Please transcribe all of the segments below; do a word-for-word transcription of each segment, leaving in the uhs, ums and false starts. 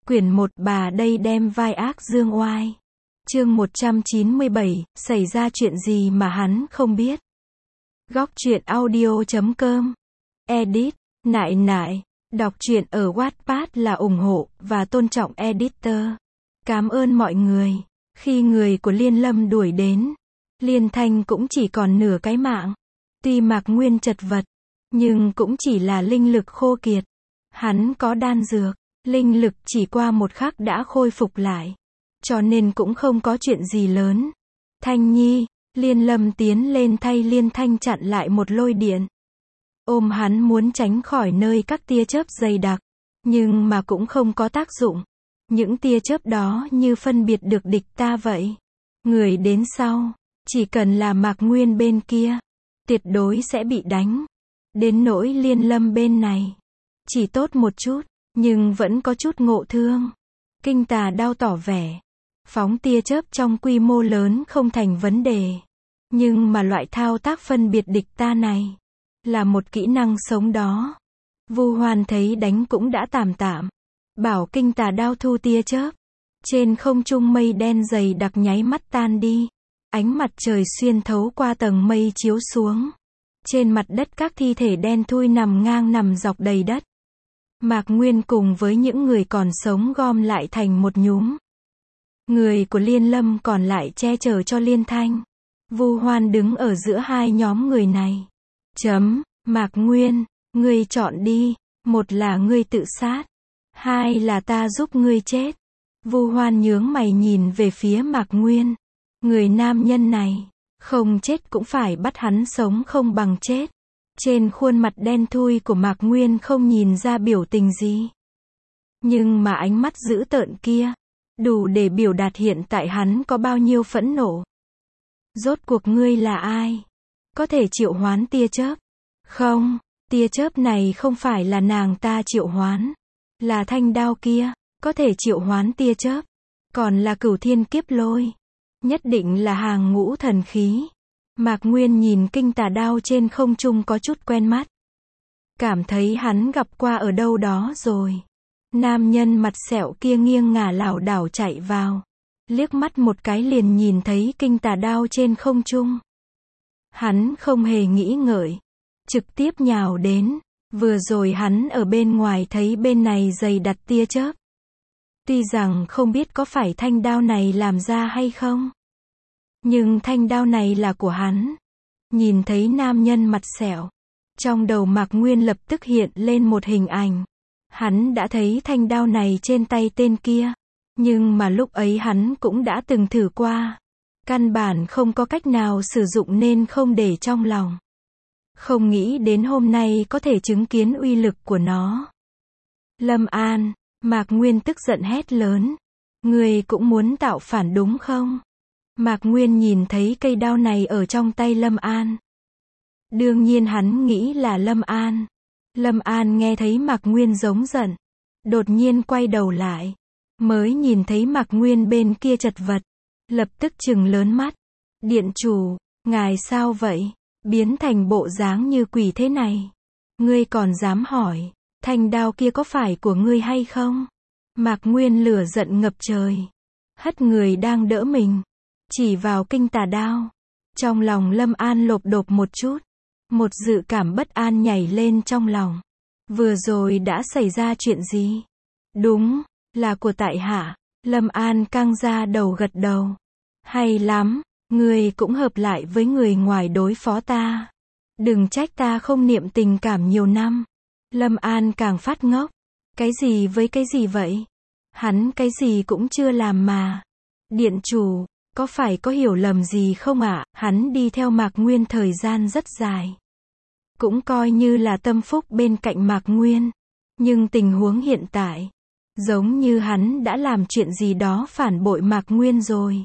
Quyển một bà đây đem vai ác dương oai. Chương một trăm chín mươi bảy, xảy ra chuyện gì mà hắn không biết. Góc truyện audio chấm com. Edit, nại nại. Đọc truyện ở Wattpad là ủng hộ và tôn trọng editor. Cảm ơn mọi người. Khi người của Liên Lâm đuổi đến, Liên Thanh cũng chỉ còn nửa cái mạng. Tuy Mạc Nguyên chật vật, nhưng cũng chỉ là linh lực khô kiệt. Hắn có đan dược, linh lực chỉ qua một khắc đã khôi phục lại. Cho nên cũng không có chuyện gì lớn. Thanh Nhi, Liên Lâm tiến lên thay Liên Thanh chặn lại một lôi điện. Ôm hắn muốn tránh khỏi nơi các tia chớp dày đặc. Nhưng mà cũng không có tác dụng. Những tia chớp đó như phân biệt được địch ta vậy. Người đến sau, chỉ cần là Mạc Nguyên bên kia, tuyệt đối sẽ bị đánh. Đến nỗi Liên Lâm bên này, chỉ tốt một chút, nhưng vẫn có chút ngộ thương. Kinh Tà Đao tỏ vẻ, phóng tia chớp trong quy mô lớn không thành vấn đề. Nhưng mà loại thao tác phân biệt địch ta này, là một kỹ năng sống đó. Vu Hoan thấy đánh cũng đã tạm tạm. Bảo Kinh Tà Đao thu tia chớp. Trên không trung mây đen dày đặc nháy mắt tan đi. Ánh mặt trời xuyên thấu qua tầng mây chiếu xuống. Trên mặt đất các thi thể đen thui nằm ngang nằm dọc đầy đất. Mạc Nguyên cùng với những người còn sống gom lại thành một nhúm. Người của Liên Lâm còn lại che chở cho Liên Thanh. Vu Hoan đứng ở giữa hai nhóm người này. Chấm, Mạc Nguyên, ngươi chọn đi. Một là ngươi tự sát. Hai là ta giúp ngươi chết. Vu Hoan nhướng mày nhìn về phía Mạc Nguyên. Người nam nhân này, không chết cũng phải bắt hắn sống không bằng chết. Trên khuôn mặt đen thui của Mạc Nguyên không nhìn ra biểu tình gì. Nhưng mà ánh mắt dữ tợn kia, đủ để biểu đạt hiện tại hắn có bao nhiêu phẫn nộ. Rốt cuộc ngươi là ai? Có thể triệu hoán tia chớp? Không, tia chớp này không phải là nàng ta triệu hoán. Là thanh đao kia, có thể triệu hoán tia chớp. Còn là cửu thiên kiếp lôi. Nhất định là hàng ngũ thần khí. Mạc Nguyên nhìn Kinh Tà Đao trên không trung có chút quen mắt. Cảm thấy hắn gặp qua ở đâu đó rồi. Nam nhân mặt sẹo kia nghiêng ngả lảo đảo chạy vào. Liếc mắt một cái liền nhìn thấy Kinh Tà Đao trên không trung. Hắn không hề nghĩ ngợi. Trực tiếp nhào đến. Vừa rồi hắn ở bên ngoài thấy bên này dày đặt tia chớp. Tuy rằng không biết có phải thanh đao này làm ra hay không. Nhưng thanh đao này là của hắn. Nhìn thấy nam nhân mặt sẹo. Trong đầu Mạc Nguyên lập tức hiện lên một hình ảnh. Hắn đã thấy thanh đao này trên tay tên kia. Nhưng mà lúc ấy hắn cũng đã từng thử qua. Căn bản không có cách nào sử dụng nên không để trong lòng. Không nghĩ đến hôm nay có thể chứng kiến uy lực của nó. Lâm An, Mạc Nguyên tức giận hét lớn. Ngươi cũng muốn tạo phản đúng không? Mạc Nguyên nhìn thấy cây đao này ở trong tay Lâm An. Đương nhiên hắn nghĩ là Lâm An. Lâm An nghe thấy Mạc Nguyên giống giận. Đột nhiên quay đầu lại. Mới nhìn thấy Mạc Nguyên bên kia chật vật. Lập tức trừng lớn mắt. Điện chủ, ngài sao vậy? Biến thành bộ dáng như quỷ thế này. Ngươi còn dám hỏi, thanh đao kia có phải của ngươi hay không? Mạc Nguyên lửa giận ngập trời. Hất người đang đỡ mình. Chỉ vào Kinh Tà Đao. Trong lòng Lâm An lộp độp một chút. Một dự cảm bất an nhảy lên trong lòng. Vừa rồi đã xảy ra chuyện gì? Đúng, là của tại hạ. Lâm An căng ra đầu gật đầu. Hay lắm, ngươi cũng hợp lại với người ngoài đối phó ta. Đừng trách ta không niệm tình cảm nhiều năm. Lâm An càng phát ngốc. Cái gì với cái gì vậy? Hắn cái gì cũng chưa làm mà. Điện chủ, có phải có hiểu lầm gì không ạ? À? Hắn đi theo Mạc Nguyên thời gian rất dài. Cũng coi như là tâm phúc bên cạnh Mạc Nguyên. Nhưng tình huống hiện tại, giống như hắn đã làm chuyện gì đó phản bội Mạc Nguyên rồi.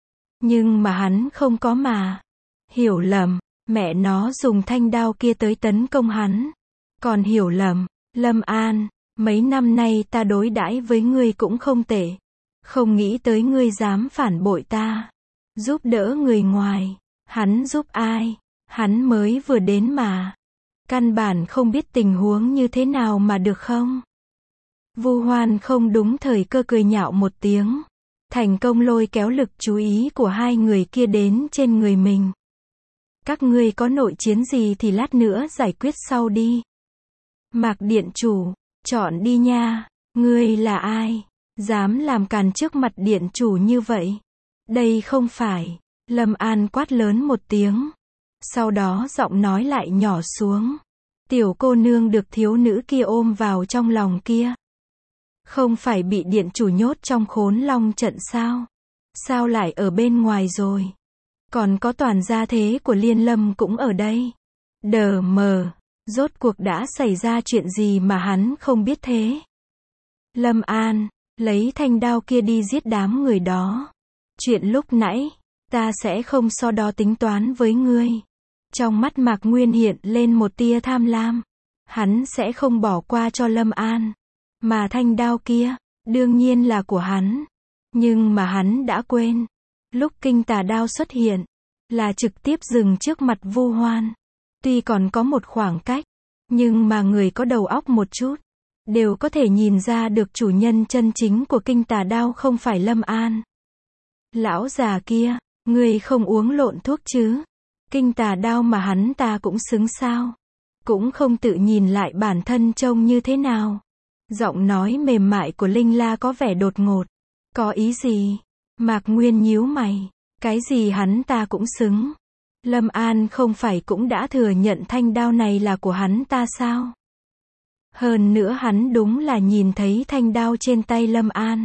Nhưng mà hắn không có mà. Hiểu lầm, mẹ nó dùng thanh đao kia tới tấn công hắn. Còn hiểu lầm, Lâm An, mấy năm nay ta đối đãi với ngươi cũng không tệ. Không nghĩ tới ngươi dám phản bội ta. Giúp đỡ người ngoài. Hắn giúp ai? Hắn mới vừa đến mà. Căn bản không biết tình huống như thế nào mà được không? Vu Hoan không đúng thời cơ cười nhạo một tiếng. Thành công lôi kéo lực chú ý của hai người kia đến trên người mình. Các ngươi có nội chiến gì thì lát nữa giải quyết sau đi. Mạc điện chủ, chọn đi nha. Ngươi là ai? Dám làm càn trước mặt điện chủ như vậy? Đây không phải. Lâm An quát lớn một tiếng. Sau đó giọng nói lại nhỏ xuống. Tiểu cô nương được thiếu nữ kia ôm vào trong lòng kia. Không phải bị điện chủ nhốt trong khốn long trận sao? Sao lại ở bên ngoài rồi? Còn có toàn gia thế của Liên Lâm cũng ở đây. Đờ mờ, rốt cuộc đã xảy ra chuyện gì mà hắn không biết thế? Lâm An, lấy thanh đao kia đi giết đám người đó. Chuyện lúc nãy, ta sẽ không so đo tính toán với ngươi. Trong mắt Mạc Nguyên hiện lên một tia tham lam. Hắn sẽ không bỏ qua cho Lâm An. Mà thanh đao kia, đương nhiên là của hắn. Nhưng mà hắn đã quên. Lúc kinh tà đao xuất hiện, là trực tiếp dừng trước mặt Vu Hoan. Tuy còn có một khoảng cách, nhưng mà người có đầu óc một chút, đều có thể nhìn ra được chủ nhân chân chính của kinh tà đao không phải Lâm An. Lão già kia, ngươi không uống lộn thuốc chứ? Kinh tà đao mà hắn ta cũng xứng sao? Cũng không tự nhìn lại bản thân trông như thế nào. Giọng nói mềm mại của Linh La có vẻ đột ngột. Có ý gì? Mạc Nguyên nhíu mày. Cái gì hắn ta cũng xứng? Lâm An không phải cũng đã thừa nhận thanh đao này là của hắn ta sao? Hơn nữa hắn đúng là nhìn thấy thanh đao trên tay Lâm An.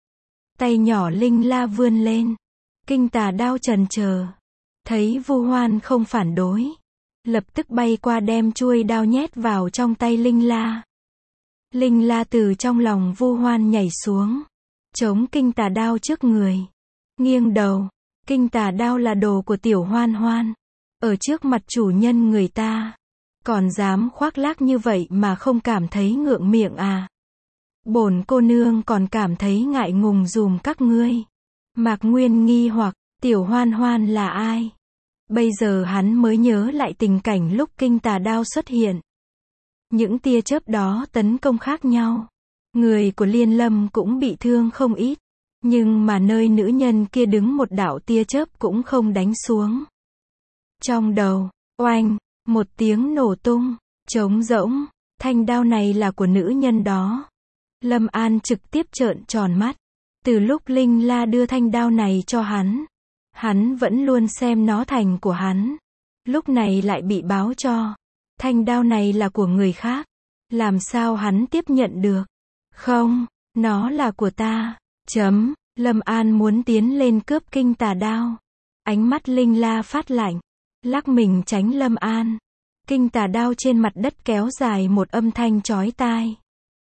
Tay nhỏ Linh La vươn lên. Kinh tà đao chần chờ. Thấy Vu Hoan không phản đối. Lập tức bay qua đem chuôi đao nhét vào trong tay Linh La. Linh La từ trong lòng Vu Hoan nhảy xuống. Chống kinh tà đao trước người. Nghiêng đầu. Kinh tà đao là đồ của tiểu Hoan Hoan. Ở trước mặt chủ nhân người ta. Còn dám khoác lác như vậy mà không cảm thấy ngượng miệng à? Bổn cô nương còn cảm thấy ngại ngùng dùm các ngươi. Mạc Nguyên nghi hoặc, tiểu Hoan Hoan là ai? Bây giờ hắn mới nhớ lại tình cảnh lúc kinh tà đao xuất hiện. Những tia chớp đó tấn công khác nhau. Người của Liên Lâm cũng bị thương không ít. Nhưng mà nơi nữ nhân kia đứng một đạo tia chớp cũng không đánh xuống. Trong đầu, oanh, một tiếng nổ tung, trống rỗng, thanh đao này là của nữ nhân đó. Lâm An trực tiếp trợn tròn mắt. Từ lúc Linh La đưa thanh đao này cho hắn, hắn vẫn luôn xem nó thành của hắn. Lúc này lại bị báo cho, thanh đao này là của người khác. Làm sao hắn tiếp nhận được? Không, nó là của ta. Chấm, Lâm An muốn tiến lên cướp kinh tà đao. Ánh mắt Linh La phát lạnh, lắc mình tránh Lâm An. Kinh tà đao trên mặt đất kéo dài một âm thanh chói tai.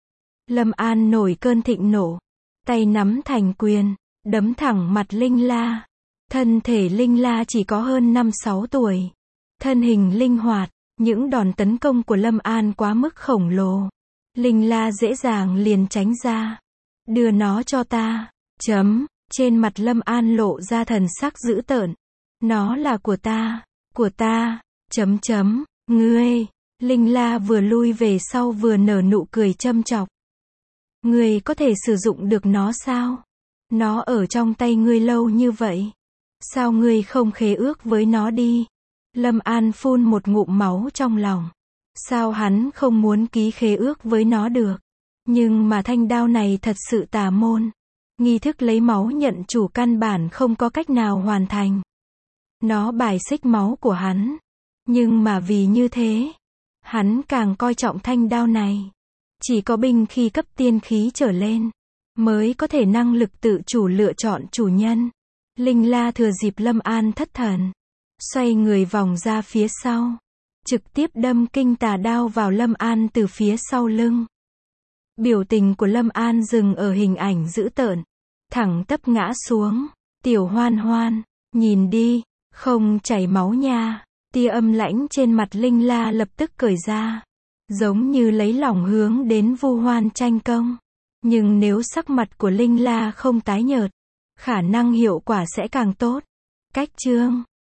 Lâm An nổi cơn thịnh nộ, tay nắm thành quyền, đấm thẳng mặt Linh La. Thân thể Linh La chỉ có hơn năm sáu tuổi. Thân hình linh hoạt, những đòn tấn công của Lâm An quá mức khổng lồ. Linh La dễ dàng liền tránh ra. Đưa nó cho ta. Chấm, trên mặt Lâm An lộ ra thần sắc dữ tợn. Nó là của ta, của ta, chấm chấm, ngươi. Linh La vừa lui về sau vừa nở nụ cười châm chọc. Ngươi có thể sử dụng được nó sao? Nó ở trong tay ngươi lâu như vậy. Sao ngươi không khế ước với nó đi? Lâm An phun một ngụm máu trong lòng. Sao hắn không muốn ký khế ước với nó được? Nhưng mà thanh đao này thật sự tà môn. Nghi thức lấy máu nhận chủ căn bản không có cách nào hoàn thành. Nó bài xích máu của hắn. Nhưng mà vì như thế, hắn càng coi trọng thanh đao này. Chỉ có binh khi cấp tiên khí trở lên, mới có thể năng lực tự chủ lựa chọn chủ nhân. Linh La thừa dịp Lâm An thất thần, xoay người vòng ra phía sau, trực tiếp đâm kinh tà đao vào Lâm An từ phía sau lưng. Biểu tình của Lâm An dừng ở hình ảnh dữ tợn, thẳng tắp ngã xuống. Tiểu Hoan Hoan, nhìn đi, không chảy máu nha. Tia âm lãnh trên mặt Linh La lập tức cởi ra, giống như lấy lòng hướng đến Vu Hoan tranh công. Nhưng nếu sắc mặt của Linh La không tái nhợt, khả năng hiệu quả sẽ càng tốt. Cách chương